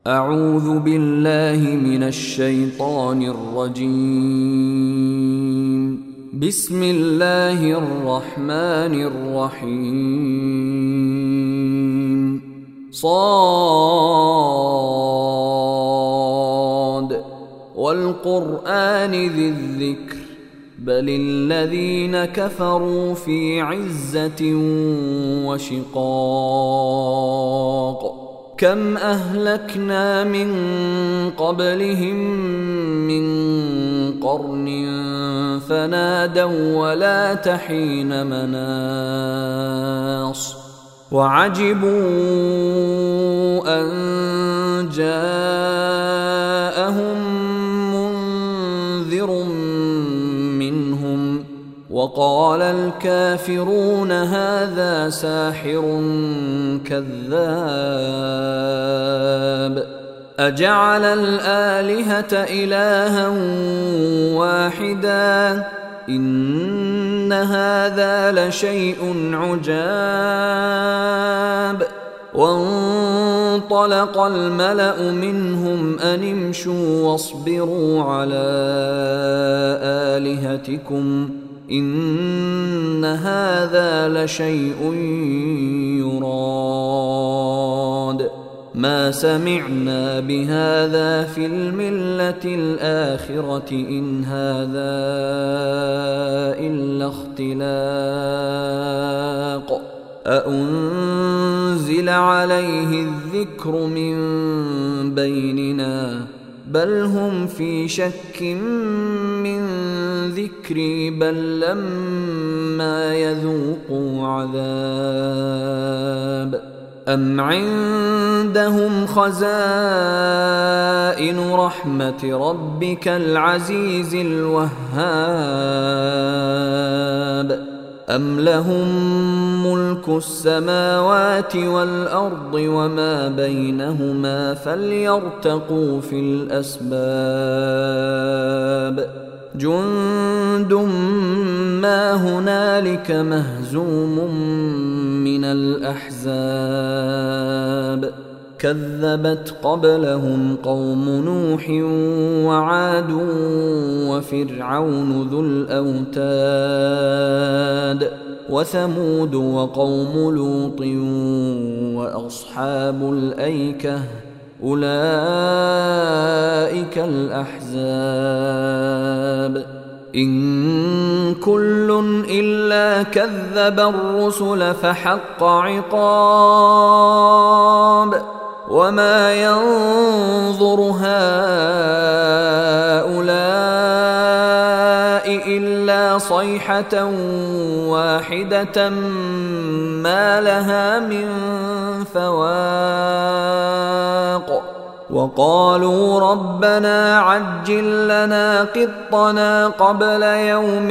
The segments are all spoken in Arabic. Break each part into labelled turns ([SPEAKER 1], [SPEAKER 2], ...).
[SPEAKER 1] أعوذ بالله من الشيطان الرجيم. بسم الله الرحمن الرحيم. صاد والقرآن ذي الذكر بل الذين كفروا في عزة وشقاق. كم أهلكنا من قبلهم من قرن فنادوا ولا تحين مناص. وعجبوا أن جاءهم منذر منهم وقال الكافرون هذا ساحر كذاب. أجعل الآلهة إلها واحدا إن هذا لشيء عجاب. وانطلق الملأ منهم أن امشوا واصبروا على آلهتكم إن هذا لشيء يراد. ما سمعنا بهذا في الملة الآخرة إن هذا إلا اختلاق. أأنزل عليه الذكر من بيننا بل هم في شك من ذكري بل لما يذوقوا عذاب. أم عندهم خزائن رحمة ربك العزيز الوهاب. أم لهم ملك السماوات والأرض وما بينهما فليرتقوا في الأسباب. جند ما هنالك مهزوم من الأحزاب. كذبت قبلهم قوم نوح وعاد وفرعون ذو الأوتاد وثمود وقوم لوط وأصحاب الأيكة أولئك الأحزاب. إن كل إلا كذب الرسل فحق عقاب. وما ينظر هؤلاء إلا صيحة واحدة ما لها من فواق. وقالوا ربنا عجل لنا قطنا قبل يوم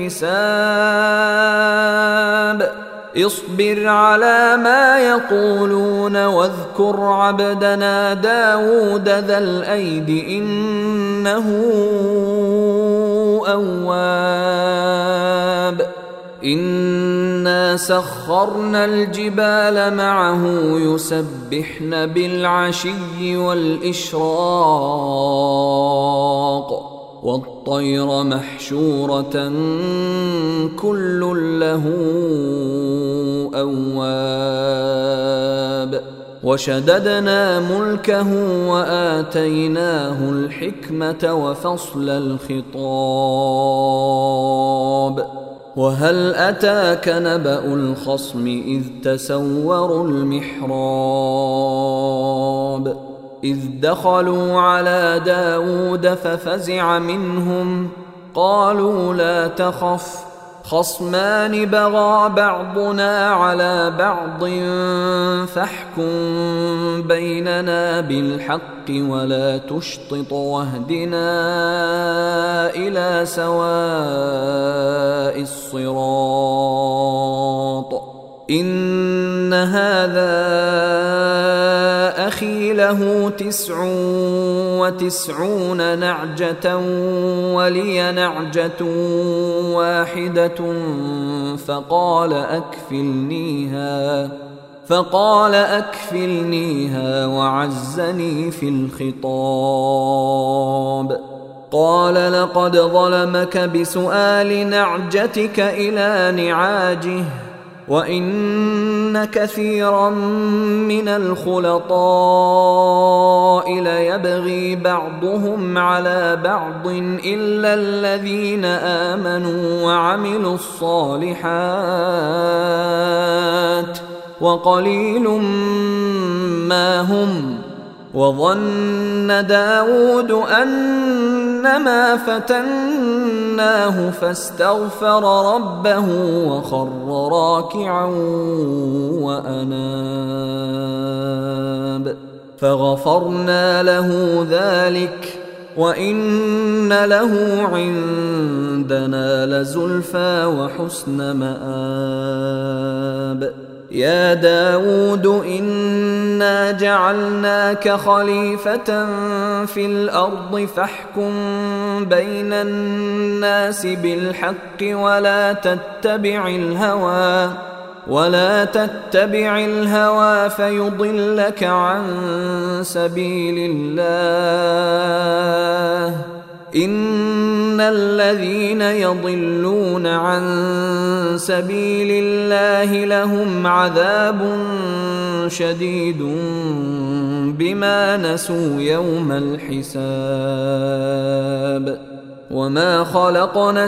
[SPEAKER 1] الحساب. اصبر على ما يقولون واذكر عبدنا داود ذا الأيد إنه أواب. إنا سخرنا الجبال معه يسبحن بالعشي والإشراق والطير محشورة كل له أواب. وشددنا ملكه وآتيناه الحكمة وفصل الخطاب. وهل أتاك نبأ الخصم إذ تسوروا المحراب. إذ دخلوا على داود ففزع منهم قالوا لا تخف خصمان بغى بعضنا على بعض فاحكم بيننا بالحق ولا تشطط واهدنا إلى سواء الصراط. إن هذا أخي له 99 نعجة ولي نعجة واحدة فقال أكفلنيها فقال أكفلنيها وعزني في الخطاب. قال لقد ظلمك بسؤال نعجتك إلى نعاجه وإن كثيرا من الخلطاء ليبغي بعضهم على بعض إلا الذين آمنوا وعملوا الصالحات وقليل ما هم. وظن داود أنما فتناه فاستغفر ربه وخر راكعا وأناب فغفرنا له ذلك وإن له عندنا لزلفى وحسن مآب. يا داود إنا جعلناك خليفة في الأرض فاحكم بين الناس بالحق ولا تتبع الهوى فيضلك عن سبيل الله. إن الذين يضلون عن سبيل الله لهم عذاب شديد بما نسوا يوم الحساب. وما خلقنا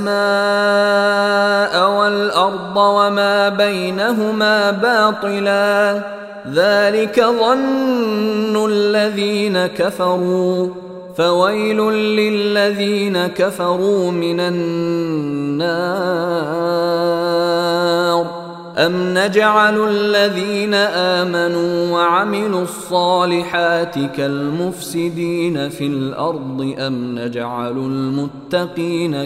[SPEAKER 1] السماء والأرض وما بينهما باطلا ذلك ظن الذين كفروا فويل للذين كفروا من النار. أم نجعل الذين آمنوا وعملوا الصالحات كالمفسدين في الأرض أم نجعل المتقين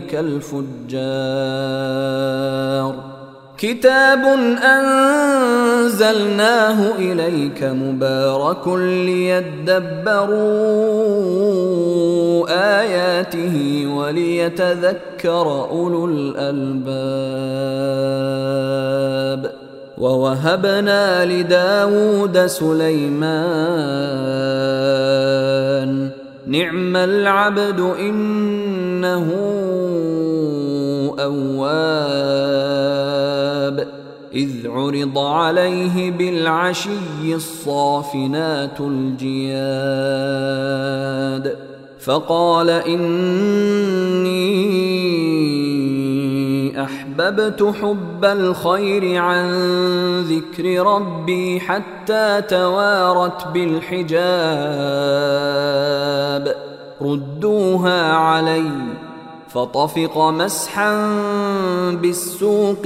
[SPEAKER 1] كالفجار. كتاب أنزلناه إليك مبارك ليدبروا آياته وليتذكر أولو الألباب. ووهبنا لداود سليمان نعم العبد إنه أواب. إذ عرض عليه بالعشي الصافنات الجياد فقال إني أحببت حب الخير عن ذكر ربي حتى توارت بالحجاب ردوها علي فطفق مسحا بالسوق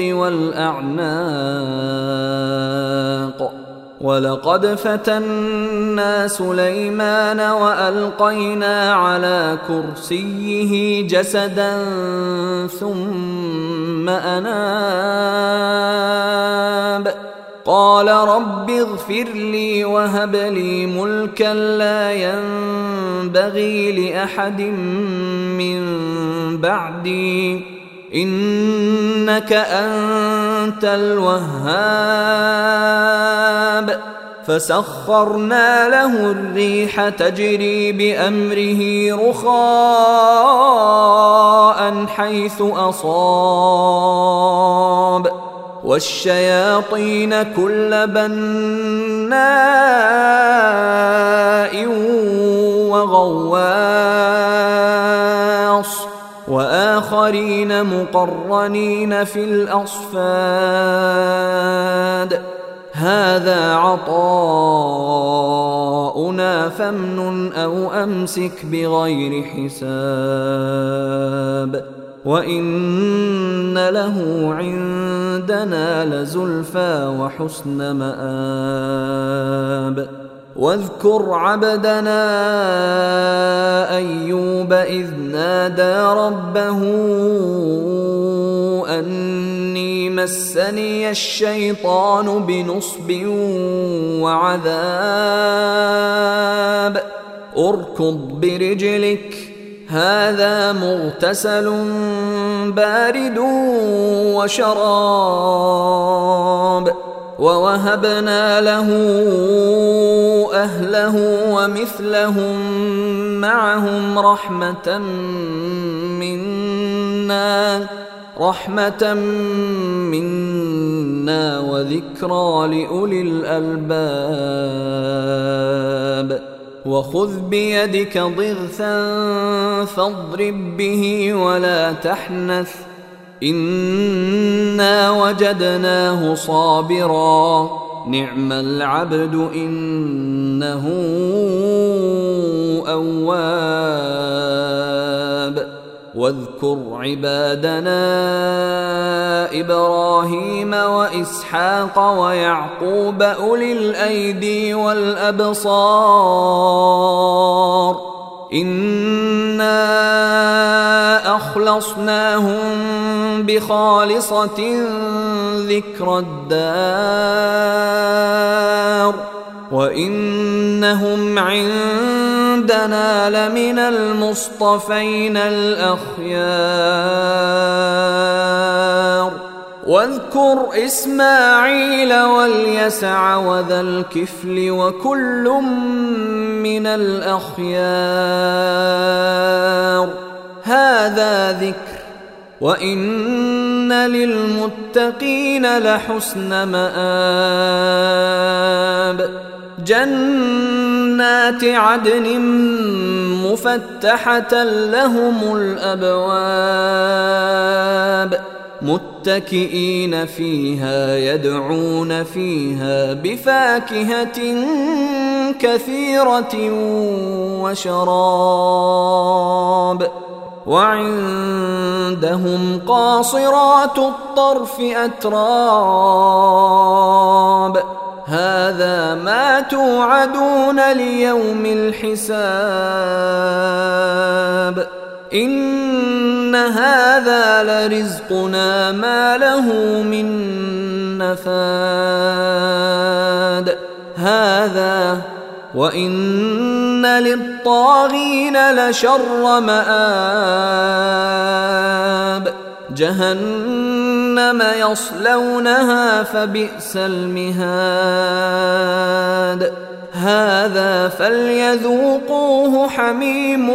[SPEAKER 1] والأعناق. ولقد فتنا سليمان وألقينا على كرسيه جسدا ثم أناب قال رب اغفر لي وهب لي ملكا لا ينبغي لأحد من بعدي إنك أنت الوهاب. فسخرنا له الريح تجري بأمره رخاء حيث أصاب والشياطين كل بناء وغواص وآخرين مقرنين في الأصفاد. هذا عطاؤنا فامنن أو أمسك بغير حساب وإن له عندنا لزلفى وحسن مآب. واذكر عبدنا أيوب إذ نادى ربه أني مسني الشيطان بنصب وعذاب اركض برجلك هذا مغتسل بارد وشراب ووهبنا له أهله ومثلهم معهم رحمة منا وذكرى لأولي الألباب. وخذ بيدك ضغثا فاضرب به ولا تحنث إنا وجدناه صابرا نعم العبد إنه أواب. واذكر عبادنا إبراهيم وإسحاق ويعقوب أولي الأيدي والأبصار إنا أخلصناهم بخالصة ذكر الدار وإنهم عندنا لمن المصطفين الأخيار. واذكر إسماعيل واليسع وذا الكفل وكل من الأخيار هذا ذكر وإن للمتقين لحسن مآب. جنات عدن مفتحة لهم الأبواب متكئين فيها يدعون فيها بفاكهة كثيرة وشراب وعندهم قاصرات الطرف أتراب هذا ما توعدون ليوم الحساب إن هذا لرزقنا ما له من نفاد. هذا وإن للطاغين لشر مآب جهنم يصلونها فبئس المهاد. هذا فليذوقوه حميم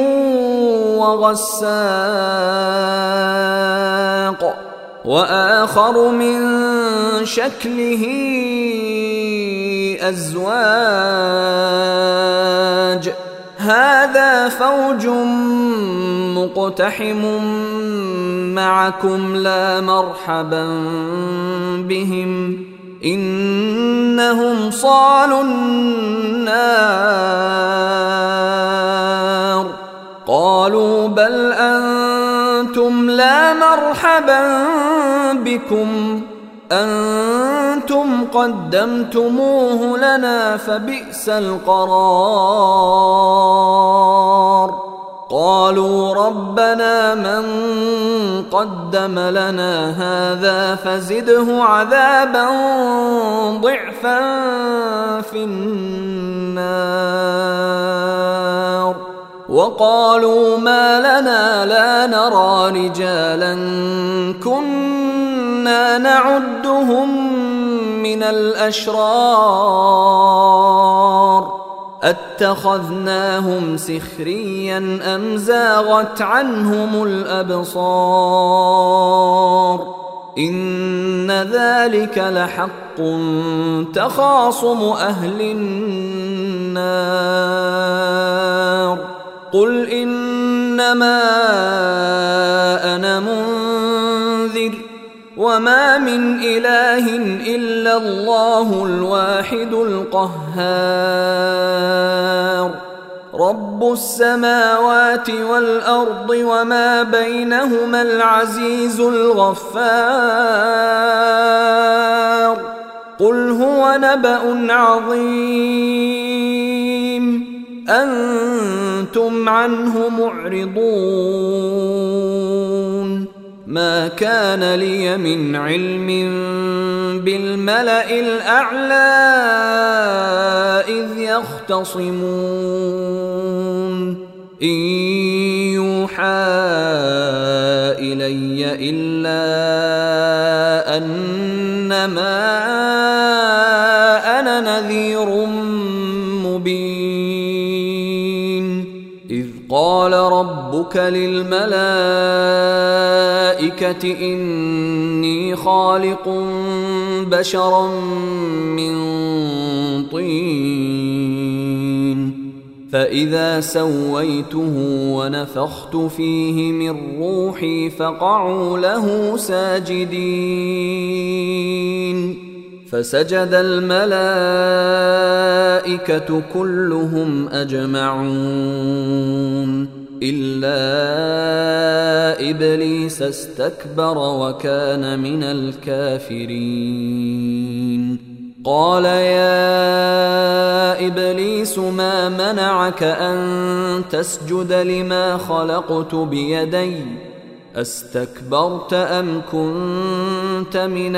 [SPEAKER 1] وغساق وآخر من شكله أزواج هذا فوج مقتحم معكم لا مرحبا بهم إنهم صالوا النار. قالوا بل أنتم لا مرحبا بكم أنتم قدمتموه لنا فبئس القرار. قالوا ربنا من قدم لنا هذا فزده عذابا ضعفا في النار. وقالوا ما لنا لا نرى رجالا كنا نعدهم من الأشرار أتخذناهم سخريا أم زاغت عنهم الأبصار إن ذلك لحق تخاصم أهل النار. قل إنما أنا منذر وما من إله إلا الله الواحد القهار رب السماوات والأرض وما بينهما العزيز الغفار. قل هو نبأ عظيم أنتم عنه معرضون. ما كان لي من علم بالملأ الأعلى إذ يختصمون إن يوحى إلي إلا أنما إذ قال ربك للملائكة إني خالق بشرا من طين فإذا سويته ونفخت فيه من روحي فقعوا له ساجدين فسجد الملائكة كلهم أجمعون إلا إبليس استكبر وكان من الكافرين قال يا إبليس ما منعك أن تسجد لما خلقت بيدي أستكبرت أم كنت من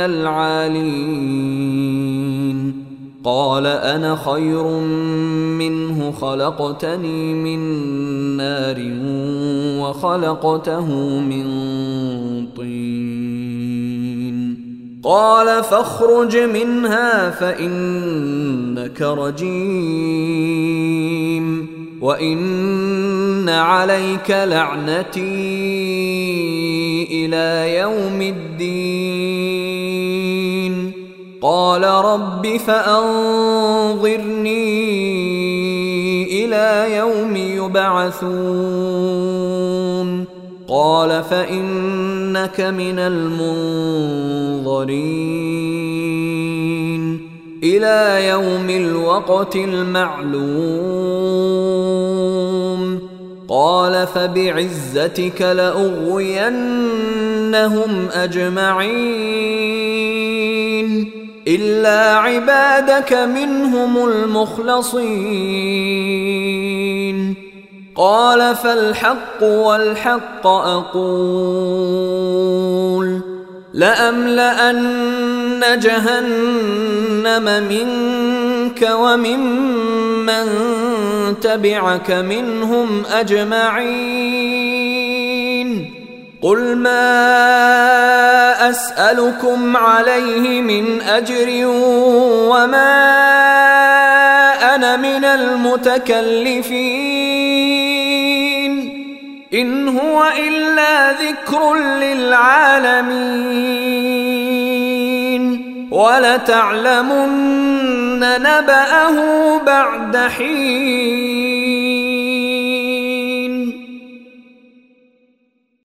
[SPEAKER 1] العالين قال أنا خير منه خلقتني من نار وخلقته من طين قال فاخرج منها فإنك رجيم وإن عليك لعنتي إلى يوم الدين قال رب فأنظرني إلى يوم يبعثون قال فإنك من المنظرين إلى يوم الوقت المعلوم قال فبعزتك لأغوينهم أجمعين إلا عبادك منهم المخلصين قال فالحق والحق أقول لأملأن جهنم منك وممن تبعك منهم أجمعين قل ما أسألكم عليه من أجر وما أنا من المتكلفين إن هو إلا ذكر للعالمين ولتعلمن نبأه بعد حين